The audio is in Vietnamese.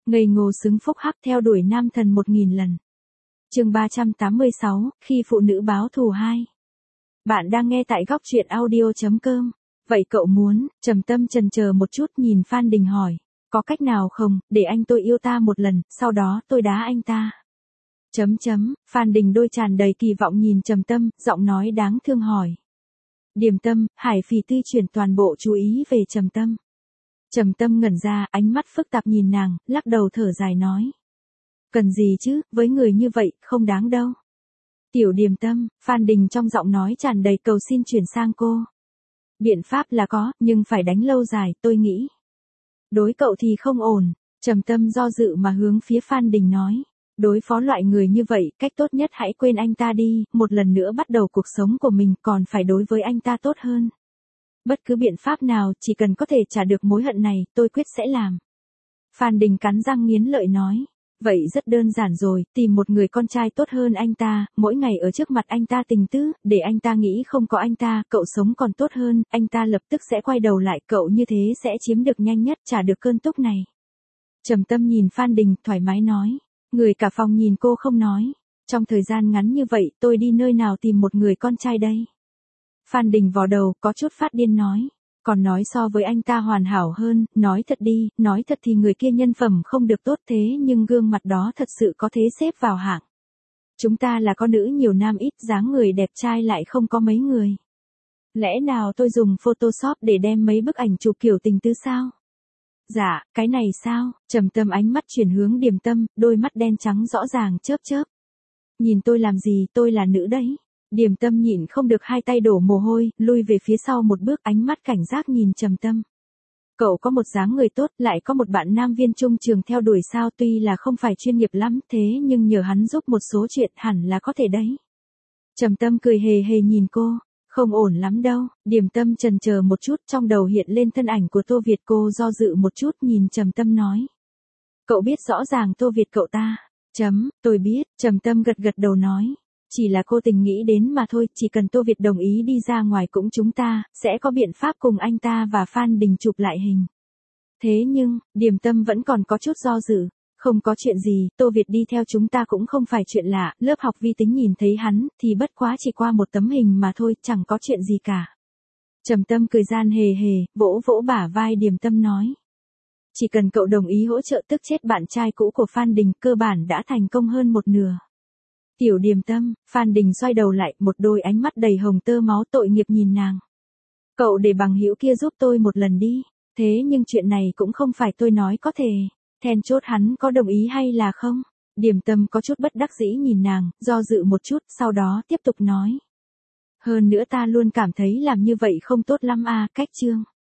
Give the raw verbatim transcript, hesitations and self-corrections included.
Ngây ngô xứng phúc hắc theo đuổi nam thần một nghìn lần. Chương ba trăm tám mươi sáu, khi phụ nữ báo thù hai. Bạn đang nghe tại góc truyện audio chấm com. Vậy cậu muốn? Trầm Tâm chần chờ một chút nhìn Phan Đình hỏi. Có cách nào không, để anh tôi yêu ta một lần, sau đó tôi đá anh ta. Chấm chấm, Phan Đình đôi tràn đầy kỳ vọng nhìn Trầm Tâm, giọng nói đáng thương hỏi. Điềm Tâm, Hải Phỉ Tư chuyển toàn bộ chú ý về Trầm Tâm. Trầm Tâm ngẩn ra, ánh mắt phức tạp nhìn nàng, lắc đầu thở dài nói. Cần gì chứ, với người như vậy, không đáng đâu. Tiểu Điềm Tâm, Phan Đình trong giọng nói tràn đầy cầu xin chuyển sang cô. Biện pháp là có, nhưng phải đánh lâu dài, tôi nghĩ. Đối cậu thì không ổn. Trầm Tâm do dự mà hướng phía Phan Đình nói. Đối phó loại người như vậy, cách tốt nhất hãy quên anh ta đi, một lần nữa bắt đầu cuộc sống của mình, còn phải đối với anh ta tốt hơn. Bất cứ biện pháp nào, chỉ cần có thể trả được mối hận này, tôi quyết sẽ làm. Phan Đình cắn răng nghiến lợi nói. Vậy rất đơn giản rồi, tìm một người con trai tốt hơn anh ta, mỗi ngày ở trước mặt anh ta tình tứ, để anh ta nghĩ không có anh ta, cậu sống còn tốt hơn, anh ta lập tức sẽ quay đầu lại, cậu như thế sẽ chiếm được nhanh nhất, trả được cơn túc này. Trầm Tâm nhìn Phan Đình, thoải mái nói. Người cả phòng nhìn cô không nói. Trong thời gian ngắn như vậy, tôi đi nơi nào tìm một người con trai đây? Phan Đình vò đầu, có chút phát điên nói. Còn nói so với anh ta hoàn hảo hơn, nói thật đi, nói thật thì người kia nhân phẩm không được tốt thế nhưng gương mặt đó thật sự có thế xếp vào hạng. Chúng ta là con nữ nhiều nam ít, dáng người đẹp trai lại không có mấy người. Lẽ nào tôi dùng Photoshop để đem mấy bức ảnh chụp kiểu tình tứ sao? Dạ, cái này sao? Trầm Tâm ánh mắt chuyển hướng Điềm Tâm, đôi mắt đen trắng rõ ràng chớp chớp. Nhìn tôi làm gì, tôi là nữ đấy. Điềm Tâm nhịn không được hai tay đổ mồ hôi, lui về phía sau một bước, ánh mắt cảnh giác nhìn Trầm Tâm. Cậu có một dáng người tốt, lại có một bạn nam viên trung trường theo đuổi sao, tuy là không phải chuyên nghiệp lắm, thế nhưng nhờ hắn giúp một số chuyện hẳn là có thể đấy. Trầm Tâm cười hề hề nhìn cô. Không ổn lắm đâu. Điềm Tâm chần chờ một chút, trong đầu hiện lên thân ảnh của Tô Việt, cô do dự một chút nhìn Trầm Tâm nói. Cậu biết rõ ràng Tô Việt cậu ta. Chấm, tôi biết. Trầm Tâm gật gật đầu nói. Chỉ là cô tình nghĩ đến mà thôi, chỉ cần Tô Việt đồng ý đi ra ngoài cũng chúng ta, sẽ có biện pháp cùng anh ta và Phan Đình chụp lại hình. Thế nhưng, Điềm Tâm vẫn còn có chút do dự. Không có chuyện gì, Tô Việt đi theo chúng ta cũng không phải chuyện lạ, lớp học vi tính nhìn thấy hắn, thì bất quá chỉ qua một tấm hình mà thôi, chẳng có chuyện gì cả. Trầm Tâm cười gian hề hề, vỗ vỗ bả vai Điềm Tâm nói. Chỉ cần cậu đồng ý hỗ trợ tức chết bạn trai cũ của Phan Đình, cơ bản đã thành công hơn một nửa. Tiểu Điềm Tâm, Phan Đình xoay đầu lại, một đôi ánh mắt đầy hồng tơ máu tội nghiệp nhìn nàng. Cậu để bằng hữu kia giúp tôi một lần đi, thế nhưng chuyện này cũng không phải tôi nói có thể. Then chốt hắn có đồng ý hay là không? Điềm Tâm có chút bất đắc dĩ nhìn nàng, do dự một chút, sau đó tiếp tục nói. Hơn nữa ta luôn cảm thấy làm như vậy không tốt lắm à, cách chương.